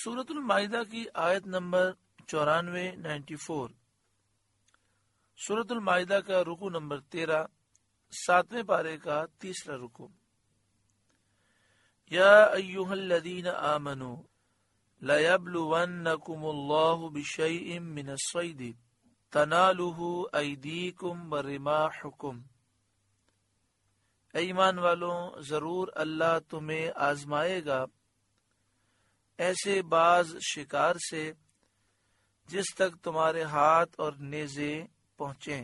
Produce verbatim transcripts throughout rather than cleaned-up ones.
سورۃ المائدہ کی آیت نمبر چورانوے نائنٹی فور سورۃ المائدہ کا رکو نمبر تیرہ، ساتویں پارے کا تیسرا رکو۔ یا ایھا الذین آمنوا لیبلونکم اللہ بشیء من الصید تنالہ ایدیکم ورماحکم۔ اے ایمان والوں، ضرور اللہ تمہیں آزمائے گا ایسے بعض شکار سے جس تک تمہارے ہاتھ اور نیزے پہنچیں۔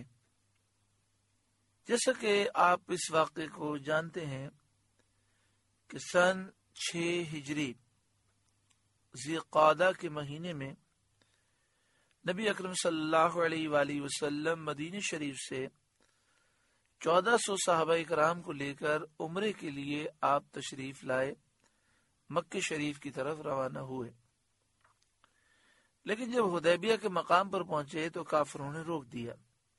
جیسا کہ آپ اس واقعے کو جانتے ہیں کہ سن چھ ہجری ذی القعدہ کے مہینے میں نبی اکرم صلی اللہ علیہ وآلہ وسلم مدینہ شریف سے چودہ سو صحابہ کرام کو لے کر عمرے کے لیے آپ تشریف لائے، مکہ شریف کی طرف روانہ ہوئے۔ لیکن جب حدیبیہ کے مقام پر پہنچے تو کافروں نے روک دیا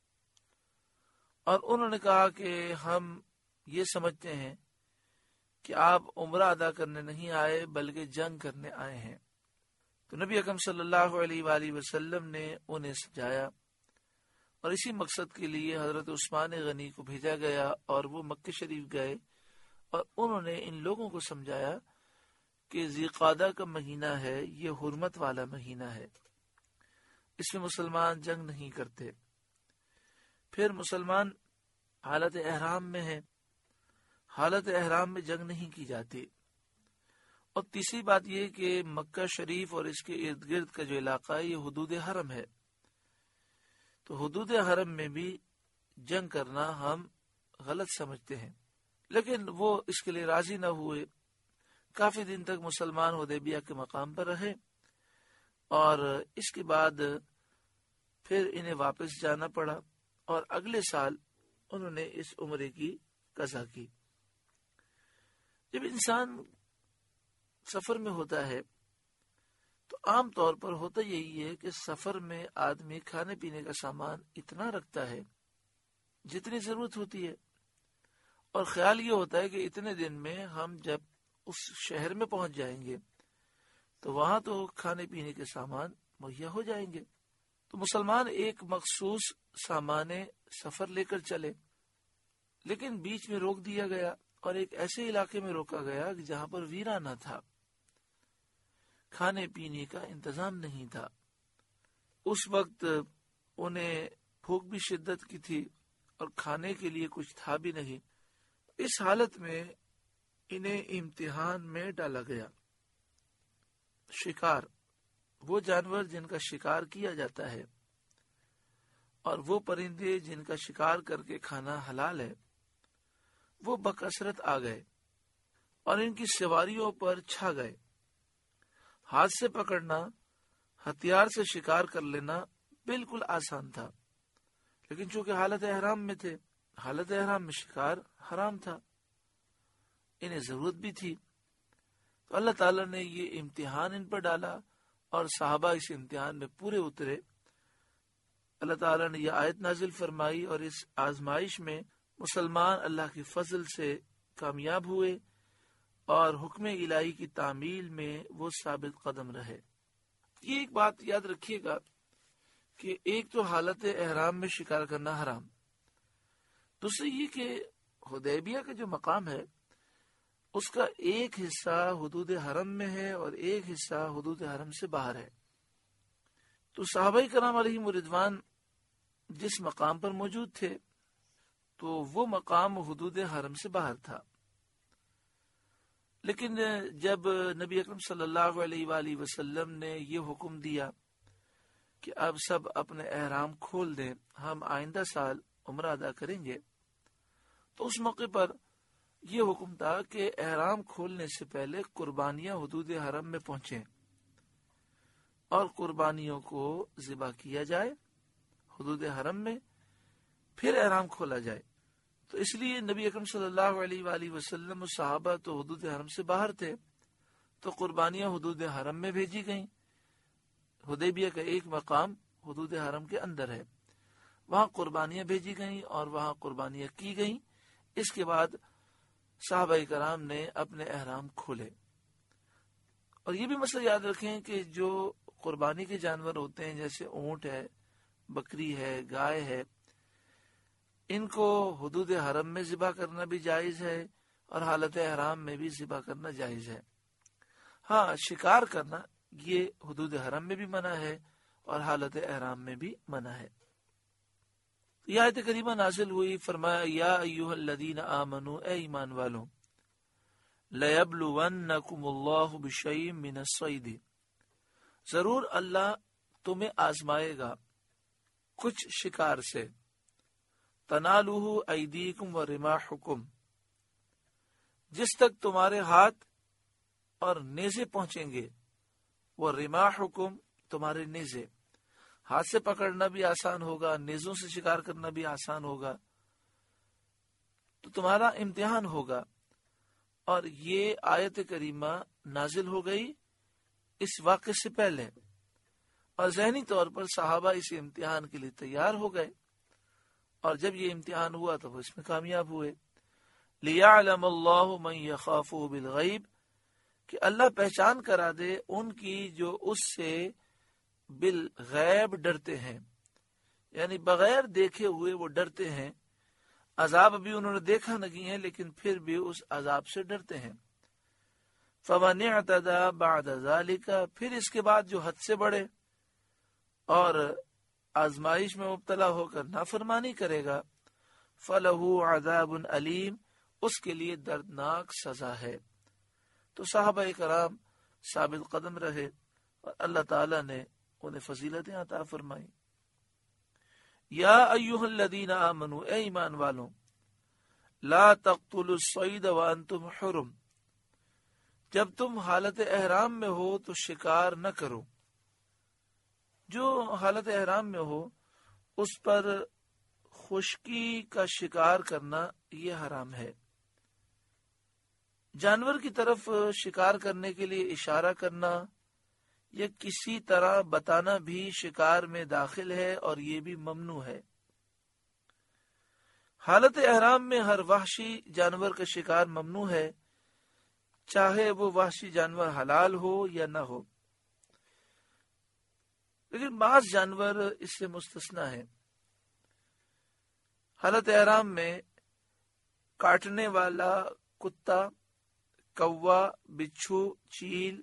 اور انہوں نے کہا کہ ہم یہ سمجھتے ہیں کہ آپ عمرہ ادا کرنے نہیں آئے بلکہ جنگ کرنے آئے ہیں۔ تو نبی اکرم صلی اللہ علیہ وآلہ وسلم نے انہیں سمجھایا اور اسی مقصد کے لیے حضرت عثمان غنی کو بھیجا گیا اور وہ مکہ شریف گئے اور انہوں نے ان لوگوں کو سمجھایا کہ ذی القعدہ کا مہینہ ہے، یہ حرمت والا مہینہ ہے، اس میں مسلمان جنگ نہیں کرتے۔ پھر مسلمان حالت احرام میں ہے، حالت احرام میں جنگ نہیں کی جاتی۔ اور تیسری بات یہ کہ مکہ شریف اور اس کے ارد گرد کا جو علاقہ ہے یہ حدود حرم ہے، تو حدود حرم میں بھی جنگ کرنا ہم غلط سمجھتے ہیں۔ لیکن وہ اس کے لیے راضی نہ ہوئے، کافی دن تک مسلمان حدیبیہ کے مقام پر رہے اور اس کے بعد پھر انہیں واپس جانا پڑا اور اگلے سال انہوں نے اس عمرے کی قضا کی۔ جب انسان سفر میں ہوتا ہے تو عام طور پر ہوتا یہی ہے کہ سفر میں آدمی کھانے پینے کا سامان اتنا رکھتا ہے جتنی ضرورت ہوتی ہے، اور خیال یہ ہوتا ہے کہ اتنے دن میں ہم جب اس شہر میں پہنچ جائیں گے تو وہاں تو کھانے پینے کے سامان مہیا ہو جائیں گے۔ تو مسلمان ایک مخصوص سامان سفر لے کر چلے، لیکن بیچ میں روک دیا گیا اور ایک ایسے علاقے میں روکا گیا کہ جہاں پر ویرانہ تھا، کھانے پینے کا انتظام نہیں تھا۔ اس وقت انہیں بھوک بھی شدت کی تھی اور کھانے کے لیے کچھ تھا بھی نہیں۔ اس حالت میں انہیں امتحان میں ڈالا گیا۔ شکار، وہ جانور جن کا شکار کیا جاتا ہے اور وہ پرندے جن کا شکار کر کے کھانا حلال ہے، وہ بکثرت آ گئے اور ان کی سواریوں پر چھا گئے۔ ہاتھ سے پکڑنا، ہتھیار سے شکار کر لینا بالکل آسان تھا، لیکن چونکہ حالت احرام میں تھے، حالت احرام میں شکار حرام تھا، انہیں ضرورت بھی تھی، تو اللہ تعالیٰ نے یہ امتحان ان پر ڈالا اور صحابہ اس امتحان میں پورے اترے۔ اللہ تعالیٰ نے یہ آیت نازل فرمائی اور اس آزمائش میں مسلمان اللہ کی فضل سے کامیاب ہوئے اور حکم الہی کی تعمیل میں وہ ثابت قدم رہے۔ یہ ایک بات یاد رکھیے گا کہ ایک تو حالت احرام میں شکار کرنا حرام، دوسری یہ کہ حدیبیہ کا جو مقام ہے اس کا ایک حصہ حدود حرم میں ہے اور ایک حصہ حدود حرم سے باہر ہے۔ تو صحابہ کرام علیہم رضوان جس مقام پر موجود تھے تو وہ مقام حدود حرم سے باہر تھا، لیکن جب نبی اکرم صلی اللہ علیہ وآلہ وسلم نے یہ حکم دیا کہ اب سب اپنے احرام کھول دیں، ہم آئندہ سال عمرہ ادا کریں گے، تو اس موقع پر یہ حکم تھا کہ احرام کھولنے سے پہلے قربانیاں حدود حرم میں پہنچیں اور قربانیوں کو ذبح کیا جائے حدود حرم میں، پھر احرام کھولا جائے۔ تو اس لیے نبی اکرم صلی اللہ علیہ وآلہ وسلم و صحابہ تو حدود حرم سے باہر تھے، تو قربانیاں حدود حرم میں بھیجی گئیں۔ حدیبیہ کا ایک مقام حدود حرم کے اندر ہے، وہاں قربانیاں بھیجی گئیں اور وہاں قربانیاں کی گئیں۔ اس کے بعد صحابہ کرام نے اپنے احرام کھولے اور یہ بھی مسئلہ یاد رکھیں کہ جو قربانی کے جانور ہوتے ہیں جیسے اونٹ ہے، بکری ہے، گائے ہے، ان کو حدود حرم میں ذبح کرنا بھی جائز ہے اور حالت احرام میں بھی ذبح کرنا جائز ہے۔ ہاں، شکار کرنا یہ حدود حرم میں بھی منع ہے اور حالت احرام میں بھی منع ہے۔ یہ آیت کریمہ نازل ہوئی، فرمایا یا ایھا الذین آمنوا، اے ایمان والوں، لَيَبْلُوَنَّكُمُ اللَّهُ بِشَيْءٍ مِّنَ الصَّيْدِ، ضرور اللہ تمہیں آزمائے گا کچھ شکار سے، تَنَالُهُ أَيْدِيكُمْ وَرِمَاحُكُمْ، جس تک تمہارے ہاتھ اور نیزے پہنچیں گے، وَرِمَاحُكُمْ، تمہارے نیزے، ہاتھ سے پکڑنا بھی آسان ہوگا، نیزوں سے شکار کرنا بھی آسان ہوگا، تو تمہارا امتحان ہوگا۔ اور یہ آیت کریمہ نازل ہو گئی اس واقعے سے پہلے، اور ذہنی طور پر صحابہ اس امتحان کے لیے تیار ہو گئے، اور جب یہ امتحان ہوا تو وہ اس میں کامیاب ہوئے۔ لِيَعْلَمَ اللَّهُ مَن يَخَافُهُ بِالْغَيْبِ، کہ اللہ پہچان کرا دے ان کی جو اس سے بالغیب ڈرتے ہیں، یعنی بغیر دیکھے ہوئے وہ ڈرتے ہیں، عذاب ابھی انہوں نے دیکھا نہیں ہے لیکن پھر بھی اس عذاب سے ڈرتے ہیں۔ فَمَنِ اعْتَدَى بَعْدَ ذَلِكَ، پھر اس کے بعد جو حد سے بڑھے اور آزمائش میں مبتلا ہو کر نافرمانی کرے گا، فَلَهُ عَذَابٌ أَلِيمٌ، اس کے لیے دردناک سزا ہے۔ تو صحابہ کرام ثابت قدم رہے اور اللہ تعالیٰ نے انہیں فضیلتیں عطا فرمائی۔ یا ایھا الذین آمنوا، اے ایمان والوں، لا تقتلوا الصید وانتم حرم، جب تم حالت احرام میں ہو تو شکار نہ کرو۔ جو حالت احرام میں ہو اس پر خشکی کا شکار کرنا یہ حرام ہے۔ جانور کی طرف شکار کرنے کے لیے اشارہ کرنا یا کسی طرح بتانا بھی شکار میں داخل ہے اور یہ بھی ممنوع ہے۔ حالت احرام میں ہر وحشی جانور کا شکار ممنوع ہے، چاہے وہ وحشی جانور حلال ہو یا نہ ہو، لیکن بعض جانور اس سے مستثنا ہے۔ حالت احرام میں کاٹنے والا کتا، کوا، بچھو، چیل،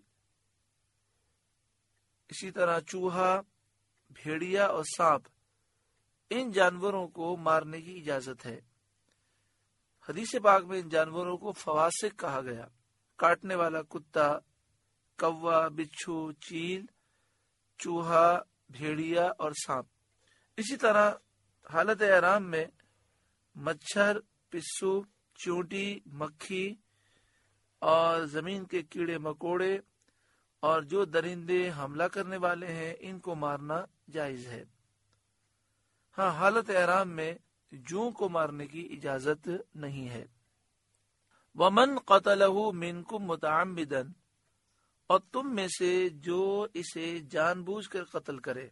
اسی طرح چوہا، بھیڑیا اور سانپ، ان جانوروں کو مارنے کی اجازت ہے۔ حدیث پاک میں ان جانوروں کو فواسق کہا گیا، کاٹنے والا کتا، کوا، بچھو، چیل، چوہا، بھیڑیا اور سانپ۔ اسی طرح حالت احرام میں مچھر، پسو، چونٹی، مکھی اور زمین کے کیڑے مکوڑے اور جو درندے حملہ کرنے والے ہیں ان کو مارنا جائز ہے۔ ہاں، حالت احرام میں جوں کو مارنے کی اجازت نہیں ہے۔ وَمَنْ قَتَلَهُ مِنْكُمْ مُتَعَمِّدًا، اور تم میں سے جو اسے جان بوجھ کر قتل کرے۔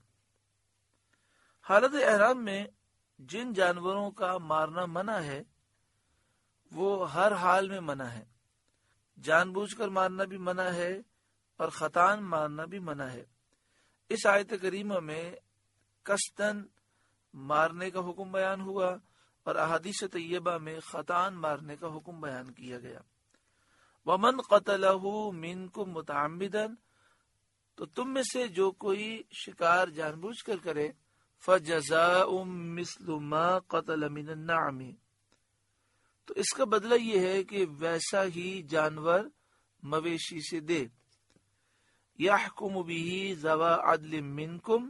حالت احرام میں جن جانوروں کا مارنا منع ہے وہ ہر حال میں منع ہے، جان بوجھ کر مارنا بھی منع ہے اور خطان مارنا بھی منع ہے۔ اس آیت کریمہ میں قصدن مارنے کا حکم بیان ہوا اور احادیث طیبہ میں خطان مارنے کا حکم بیان کیا گیا۔ وَمَنْ قَتَلَهُ مِنْكُمْ مُتَعَمِّدًا، تو تم میں سے جو کوئی شکار جان بوجھ کر کرے، فَجَزَاءٌ مِثْلُ مَا قَتَلَ مِنَ النَّعَمِ، تو اس کا بدلہ یہ ہے کہ ویسا ہی جانور مویشی سے دے۔ يَحْكُمُ بِهِ ذَوَا عَدْلٍ مِّنْكُمْ،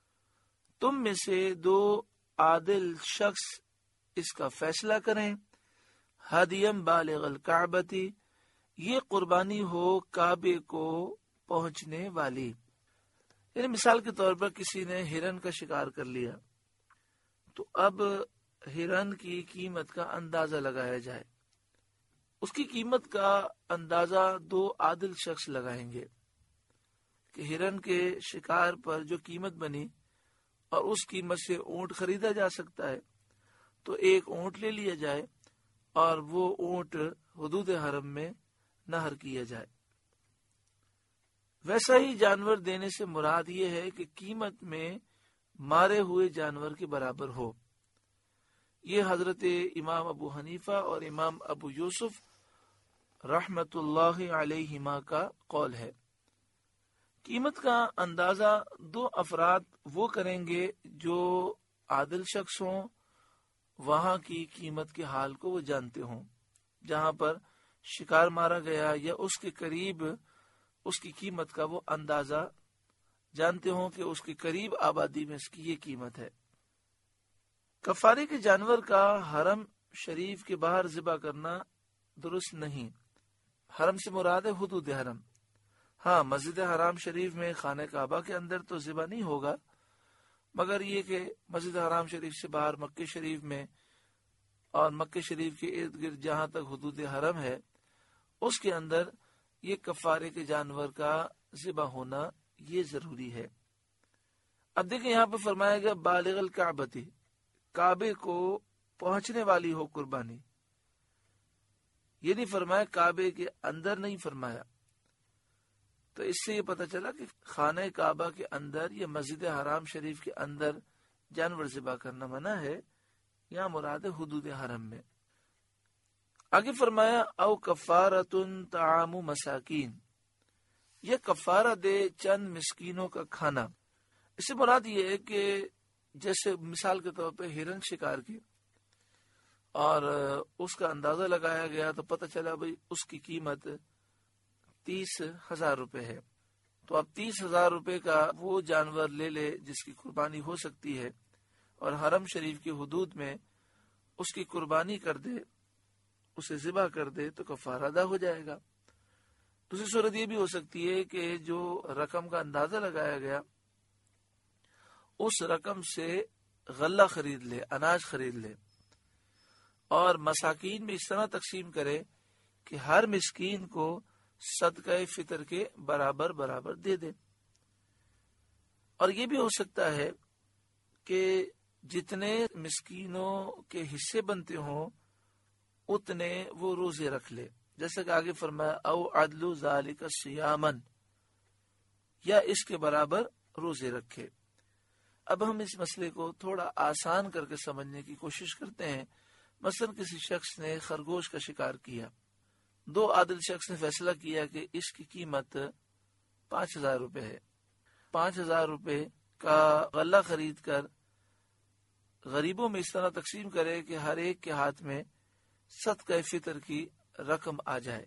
تم میں سے دو عادل شخص اس کا فیصلہ کریں۔ ہدیم بالغ الکعبۃ، یہ قربانی ہو کعبے کو پہنچنے والی۔ یعنی مثال کے طور پر کسی نے ہرن کا شکار کر لیا تو اب ہرن کی قیمت کا اندازہ لگایا جائے۔ اس کی قیمت کا اندازہ دو عادل شخص لگائیں گے کہ ہرن کے شکار پر جو قیمت بنی اور اس قیمت سے اونٹ خریدا جا سکتا ہے تو ایک اونٹ لے لیا جائے اور وہ اونٹ حدود حرم میں نہر کیا جائے۔ ویسا ہی جانور دینے سے مراد یہ ہے کہ قیمت میں مارے ہوئے جانور کے برابر ہو۔ یہ حضرت امام ابو حنیفہ اور امام ابو یوسف رحمت اللہ علیہما کا قول ہے۔ قیمت کا اندازہ دو افراد وہ کریں گے جو عادل شخص ہوں، وہاں کی قیمت کے حال کو وہ جانتے ہوں، جہاں پر شکار مارا گیا یا اس کے قریب اس کی قیمت کا وہ اندازہ جانتے ہوں کہ اس کے قریب آبادی میں اس کی یہ قیمت ہے۔ کفارے کے جانور کا حرم شریف کے باہر ذبح کرنا درست نہیں۔ حرم سے مراد ہے حدود حرم۔ ہاں، مسجد حرام شریف میں خانہ کعبہ کے اندر تو ذبح نہیں ہوگا، مگر یہ کہ مسجد حرام شریف سے باہر مکہ شریف میں اور مکہ شریف کے ارد گرد جہاں تک حدود حرم ہے اس کے اندر یہ کفارے کے جانور کا ذبح ہونا یہ ضروری ہے۔ اب دیکھیں یہاں پہ فرمایا گیا بالغ الکعبتی، کعبے کو پہنچنے والی ہو قربانی، یہ نہیں فرمایا کعبے کے اندر نہیں فرمایا۔ تو اس سے یہ پتہ چلا کہ خانہ کعبہ کے اندر یا مسجد حرام شریف کے اندر جانور ذبح کرنا منع ہے، یہاں مراد ہے حدود حرم میں۔ آگے فرمایا او کفارۃ طعام مساکین، یہ کفارہ دے چند مسکینوں کا کھانا۔ اس سے مراد یہ ہے کہ جیسے مثال کے طور پہ ہرن شکار کی اور اس کا اندازہ لگایا گیا تو پتہ چلا بھئی اس کی قیمت تیس ہزار روپے ہے، تو اب تیس ہزار روپے کا وہ جانور لے لے جس کی قربانی ہو سکتی ہے اور حرم شریف کی حدود میں اس کی قربانی کر دے، اسے ذبح کر دے تو کفارہ ادا ہو جائے گا۔ دوسری صورت یہ بھی ہو سکتی ہے کہ جو رقم کا اندازہ لگایا گیا اس رقم سے غلہ خرید لے، اناج خرید لے اور مساکین میں اس طرح تقسیم کرے کہ ہر مسکین کو صدقہ فطر کے برابر برابر دے دے۔ اور یہ بھی ہو سکتا ہے کہ جتنے مسکینوں کے حصے بنتے ہوں اتنے وہ روزے رکھ لے، جیسا کہ آگے فرمایا او عدل ذالک صیامن، یا اس کے برابر روزے رکھے۔ اب ہم اس مسئلے کو تھوڑا آسان کر کے سمجھنے کی کوشش کرتے ہیں۔ مثلا کسی شخص نے خرگوش کا شکار کیا، دو عادل شخص نے فیصلہ کیا کہ اس کی قیمت پانچ ہزار روپے ہے، پانچ ہزار روپے کا غلہ خرید کر غریبوں میں اس طرح تقسیم کرے کہ ہر ایک کے ہاتھ میں صدقہ فطر کی رقم آ جائے۔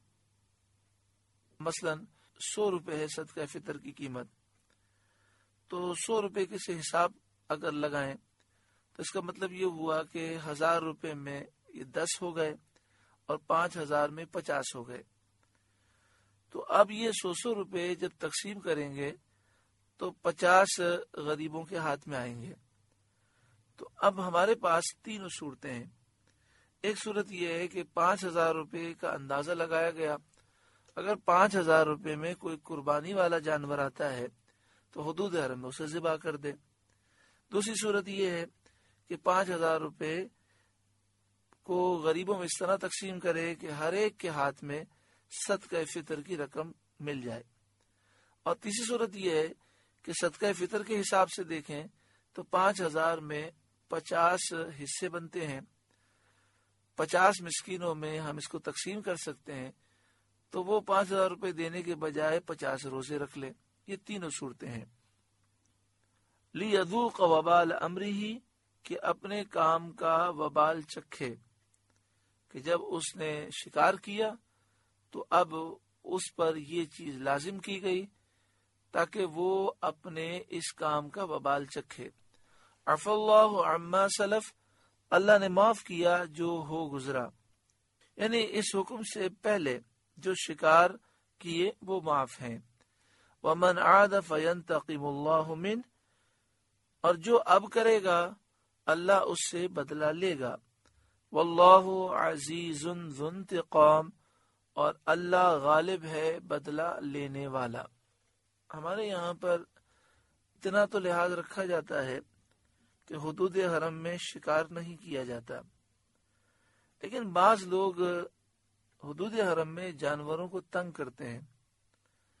مثلا سو روپے ہے صدقہ فطر کی قیمت، تو سو روپے کے سے حساب اگر لگائیں تو اس کا مطلب یہ ہوا کہ ہزار روپے میں یہ دس ہو گئے اور پانچ ہزار میں پچاس ہو گئے۔ تو اب یہ سو سو روپے جب تقسیم کریں گے تو پچاس غریبوں کے ہاتھ میں آئیں گے۔ تو اب ہمارے پاس تین صورتیں ہیں۔ ایک صورت یہ ہے کہ پانچ ہزار روپے کا اندازہ لگایا گیا، اگر پانچ ہزار روپے میں کوئی قربانی والا جانور آتا ہے تو حدود حرم میں اسے ذبح کر دے۔ دوسری صورت یہ ہے کہ پانچ ہزار روپے کو غریبوں میں اس طرح تقسیم کرے کہ ہر ایک کے ہاتھ میں صدقہ فطر کی رقم مل جائے۔ اور تیسری صورت یہ ہے کہ صدقہ فطر کے حساب سے دیکھیں تو پانچ ہزار میں پچاس حصے بنتے ہیں، پچاس مسکینوں میں ہم اس کو تقسیم کر سکتے ہیں، تو وہ پانچ ہزار روپے دینے کے بجائے پچاس روزے رکھ لے۔ یہ تینوں صورتیں ہیں۔ لیذوق وبال امرہ، کہ اپنے کام کا وبال چکھے، کہ جب اس نے شکار کیا تو اب اس پر یہ چیز لازم کی گئی تاکہ وہ اپنے اس کام کا وبال چکھے۔ عفا اللہ عما سلف، اللہ نے معاف کیا جو ہو گزرا، یعنی اس حکم سے پہلے جو شکار کیے وہ معاف ہیں۔ ومن عاد فینتقم اللہ منہ، اور جو اب کرے گا اللہ اس سے بدلہ لے گا۔ واللہ عزیز ذو انتقام، اور اللہ غالب ہے بدلہ لینے والا۔ ہمارے یہاں پر اتنا تو لحاظ رکھا جاتا ہے کہ حدود حرم میں شکار نہیں کیا جاتا، لیکن بعض لوگ حدود حرم میں جانوروں کو تنگ کرتے ہیں،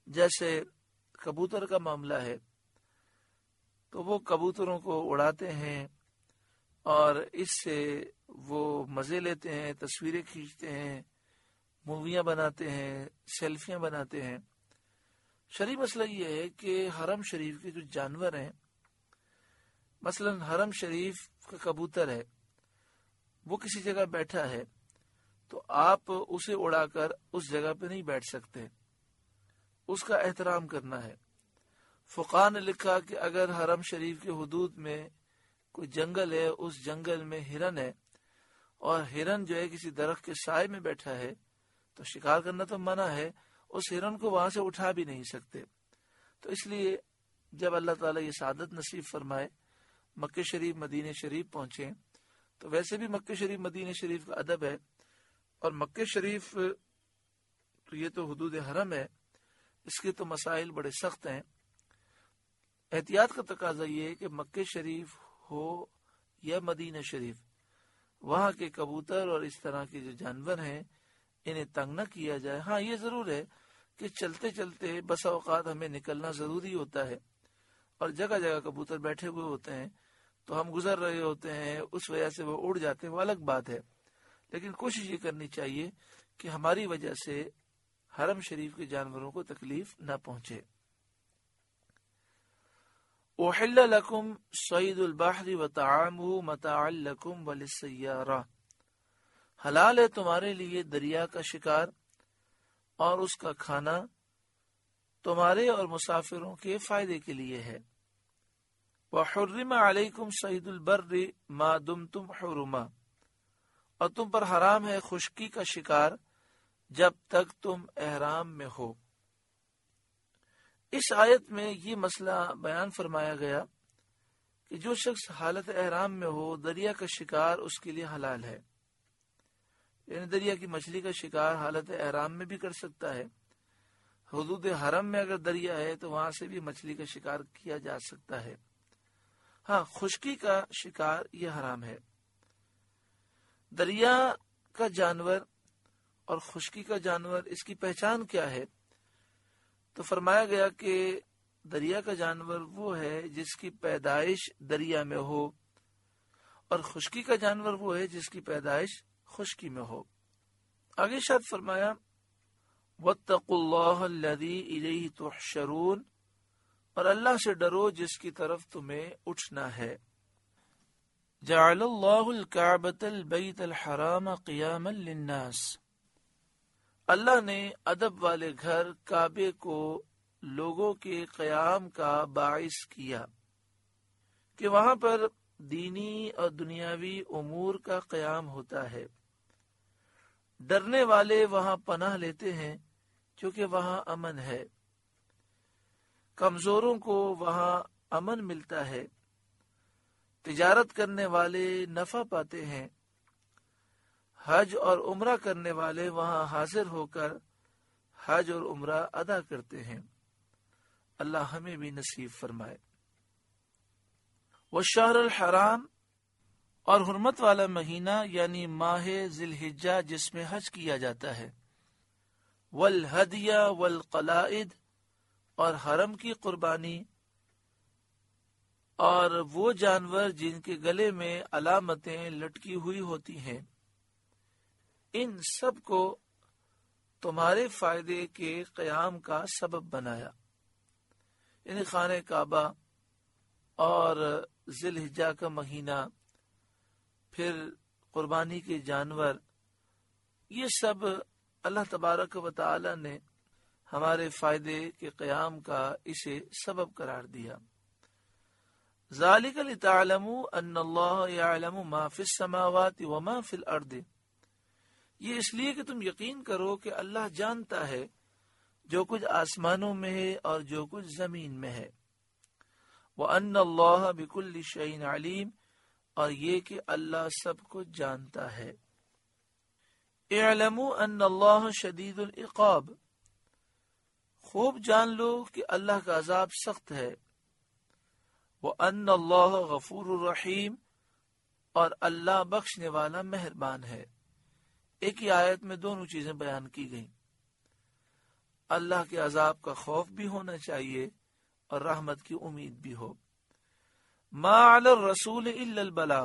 جیسے کبوتر کا معاملہ ہے تو وہ کبوتروں کو اڑاتے ہیں اور اس سے وہ مزے لیتے ہیں، تصویریں کھینچتے ہیں، موویاں بناتے ہیں، سیلفیاں بناتے ہیں۔ شرعی مسئلہ یہ ہے کہ حرم شریف کے جو جانور ہیں، مثلا حرم شریف کا کبوتر ہے، وہ کسی جگہ بیٹھا ہے تو آپ اسے اڑا کر اس جگہ پہ نہیں بیٹھ سکتے، اس کا احترام کرنا ہے۔ فقہاء نے لکھا کہ اگر حرم شریف کے حدود میں کوئی جنگل ہے، اس جنگل میں ہرن ہے اور ہرن جو ہے کسی درخت کے سائے میں بیٹھا ہے تو شکار کرنا تو منع ہے، اس ہرن کو وہاں سے اٹھا بھی نہیں سکتے۔ تو اس لیے جب اللہ تعالیٰ یہ سعادت نصیب فرمائے، مکہ شریف مدینہ شریف پہنچے، تو ویسے بھی مکہ شریف مدینہ شریف کا ادب ہے، اور مکہ شریف تو یہ تو حدود حرم ہے، اس کے تو مسائل بڑے سخت ہیں۔ احتیاط کا تقاضا یہ ہے کہ مکہ شریف ہو یا مدینہ شریف، وہاں کے کبوتر اور اس طرح کے جو جانور ہیں انہیں تنگ نہ کیا جائے۔ ہاں یہ ضرور ہے کہ چلتے چلتے بسا اوقات ہمیں نکلنا ضروری ہوتا ہے اور جگہ جگہ کبوتر بیٹھے ہوئے ہوتے ہیں تو ہم گزر رہے ہوتے ہیں، اس وجہ سے وہ اڑ جاتے ہیں، وہ الگ بات ہے، لیکن کوشش یہ کرنی چاہیے کہ ہماری وجہ سے حرم شریف کے جانوروں کو تکلیف نہ پہنچے۔ احل لکم صید البحر وطعامہ متاعا لکم وللسیارہ، حلال ہے تمہارے لیے دریا کا شکار اور اس کا کھانا تمہارے اور مسافروں کے فائدے کے لیے ہے۔ وحرم علیکم صید البر ما دمتم حرما، اور تم پر حرام ہے خشکی کا شکار جب تک تم احرام میں ہو۔ اس آیت میں یہ مسئلہ بیان فرمایا گیا کہ جو شخص حالت احرام میں ہو دریا کا شکار اس کے لیے حلال ہے، یعنی دریا کی مچھلی کا شکار حالت احرام میں بھی کر سکتا ہے۔ حدود حرم میں اگر دریا ہے تو وہاں سے بھی مچھلی کا شکار کیا جا سکتا ہے۔ ہاں خشکی کا شکار یہ حرام ہے۔ دریا کا جانور اور خشکی کا جانور، اس کی پہچان کیا ہے؟ تو فرمایا گیا کہ دریا کا جانور وہ ہے جس کی پیدائش دریا میں ہو، اور خشکی کا جانور وہ ہے جس کی پیدائش خشکی میں ہو۔ آگے ارشاد فرمایا واتقوا اللہ الذی الیہ تحشرون، اور اللہ سے ڈرو جس کی طرف تمہیں اٹھنا ہے۔ جعل اللہ الکعبۃ البیت الحرام قیاما للناس، اللہ نے ادب والے گھر کعبے کو لوگوں کے قیام کا باعث کیا کہ وہاں پر دینی اور دنیاوی امور کا قیام ہوتا ہے۔ ڈرنے والے وہاں پناہ لیتے ہیں کیونکہ وہاں امن ہے، کمزوروں کو وہاں امن ملتا ہے، تجارت کرنے والے نفع پاتے ہیں، حج اور عمرہ کرنے والے وہاں حاضر ہو کر حج اور عمرہ ادا کرتے ہیں۔ اللہ ہمیں بھی نصیب فرمائے۔ والشہر الحرام، اور حرمت والا مہینہ یعنی ماہ ذی الحجہ جس میں حج کیا جاتا ہے۔ والہدی والقلائد، اور حرم کی قربانی اور وہ جانور جن کے گلے میں علامتیں لٹکی ہوئی ہوتی ہیں، ان سب کو تمہارے فائدے کے قیام کا سبب بنایا، یعنی خانہ کعبہ اور ذی الحجہ کا مہینہ، پھر قربانی کے جانور، یہ سب اللہ تبارک و تعالی نے ہمارے فائدے کے قیام کا اسے سبب قرار دیا۔ ذالک لتعلموا ان اللہ یعلم ما فی السماوات وما فی الارض، یہ اس لیے کہ تم یقین کرو کہ اللہ جانتا ہے جو کچھ آسمانوں میں ہے اور جو کچھ زمین میں ہے۔ وَأَنَّ اللَّهَ بِكُلِّ شَيْءٍ عَلِيمٌ، اور یہ کہ اللہ سب کچھ جانتا ہے۔ اعلموا ان اللہ شدید العقاب، خوب جان لو کہ اللہ کا عذاب سخت ہے۔ وَأَنَّ اللَّهَ غَفُورٌ رَحِيمٌ، اور اللہ بخشنے والا مہربان ہے۔ ایک ہی آیت میں دونوں چیزیں بیان کی گئیں۔ اللہ کے عذاب کا خوف بھی ہونا چاہیے اور رحمت کی امید بھی ہو۔ ما علی الرسول الا البلاغ،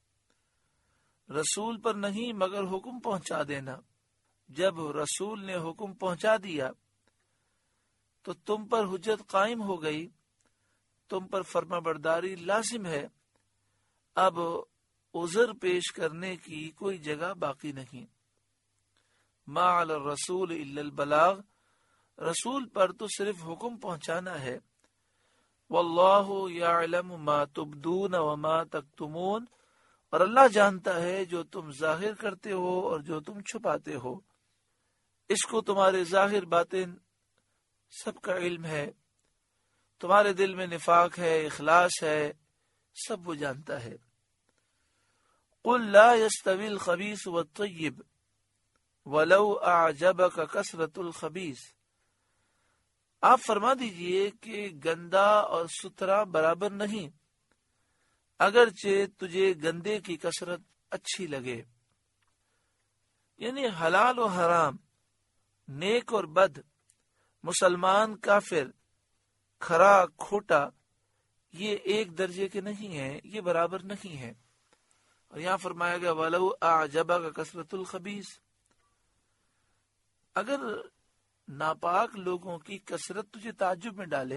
رسول پر نہیں مگر حکم پہنچا دینا۔ جب رسول نے حکم پہنچا دیا تو تم پر حجت قائم ہو گئی، تم پر فرما برداری لازم ہے، اب عذر پیش کرنے کی کوئی جگہ باقی نہیں۔ ما علی الرسول الا البلاغ، رسول پر تو صرف حکم پہنچانا ہے۔ واللہ یعلم ما تبدون وما تکتمون، اور اللہ جانتا ہے جو تم ظاہر کرتے ہو اور جو تم چھپاتے ہو، اس کو تمہارے ظاہر باطن سب کا علم ہے، تمہارے دل میں نفاق ہے، اخلاص ہے، سب وہ جانتا ہے۔ قل لا يستوي الخبيث والطيب ولو اعجبك كثرة الخبيث، آپ فرما دیجئے کہ گندا اور ستھرا برابر نہیں، اگرچہ تجھے گندے کی کثرت اچھی لگے۔ یعنی حلال و حرام، نیک اور بد، مسلمان کافر، کھرا کھوٹا، یہ ایک درجے کے نہیں ہیں، یہ برابر نہیں ہیں۔ اور یہاں فرمایا گیا وَلَوْ أَعْجَبَكَ كَثْرَةُ الْخَبِيثِ، اگر ناپاک لوگوں کی کثرت تجھے تعجب میں ڈالے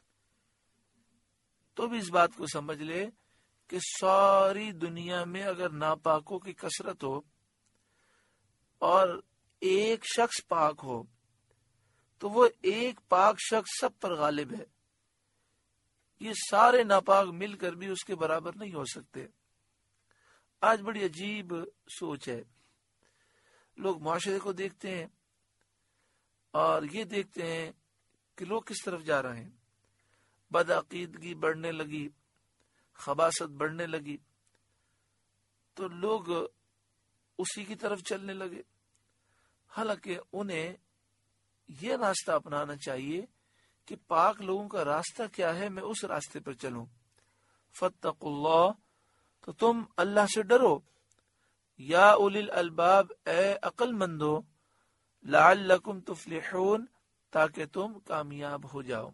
تو بھی اس بات کو سمجھ لے کہ ساری دنیا میں اگر ناپاکوں کی کثرت ہو اور ایک شخص پاک ہو تو وہ ایک پاک شخص سب پر غالب ہے، یہ سارے ناپاک مل کر بھی اس کے برابر نہیں ہو سکتے۔ آج بڑی عجیب سوچ ہے، لوگ معاشرے کو دیکھتے ہیں اور یہ دیکھتے ہیں کہ لوگ کس طرف جا رہے ہیں، بدعقیدگی بڑھنے لگی، خباثت بڑھنے لگی تو لوگ اسی کی طرف چلنے لگے، حالانکہ انہیں یہ راستہ اپنانا چاہیے کہ پاک لوگوں کا راستہ کیا ہے، میں اس راستے پر چلوں۔ فاتقوا اللہ، تو تم اللہ سے ڈرو، یا اولی الالباب، اے عقل مندو، لعلکم تفلحون، تاکہ تم کامیاب ہو جاؤ۔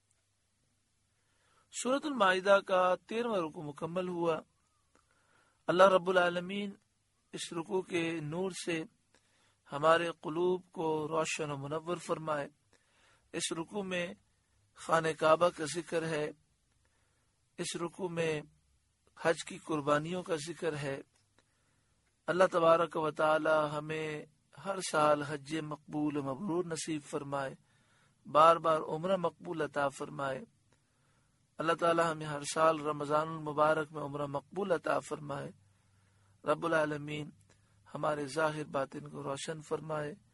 سورۃ المائدہ کا تیرہواں رکوع مکمل ہوا۔ اللہ رب العالمین اس رکوع کے نور سے ہمارے قلوب کو روشن و منور فرمائے۔ اس رکوع میں خانہ کعبہ کا ذکر ہے، اس رکوع میں حج کی قربانیوں کا ذکر ہے۔ اللہ تبارک و تعالی ہمیں ہر سال حج مقبول و مبرور نصیب فرمائے، بار بار عمرہ مقبول عطا فرمائے۔ اللہ تعالی ہمیں ہر سال رمضان المبارک میں عمرہ مقبول عطا فرمائے۔ رب العالمین ہمارے ظاہر باطن کو روشن فرمائے۔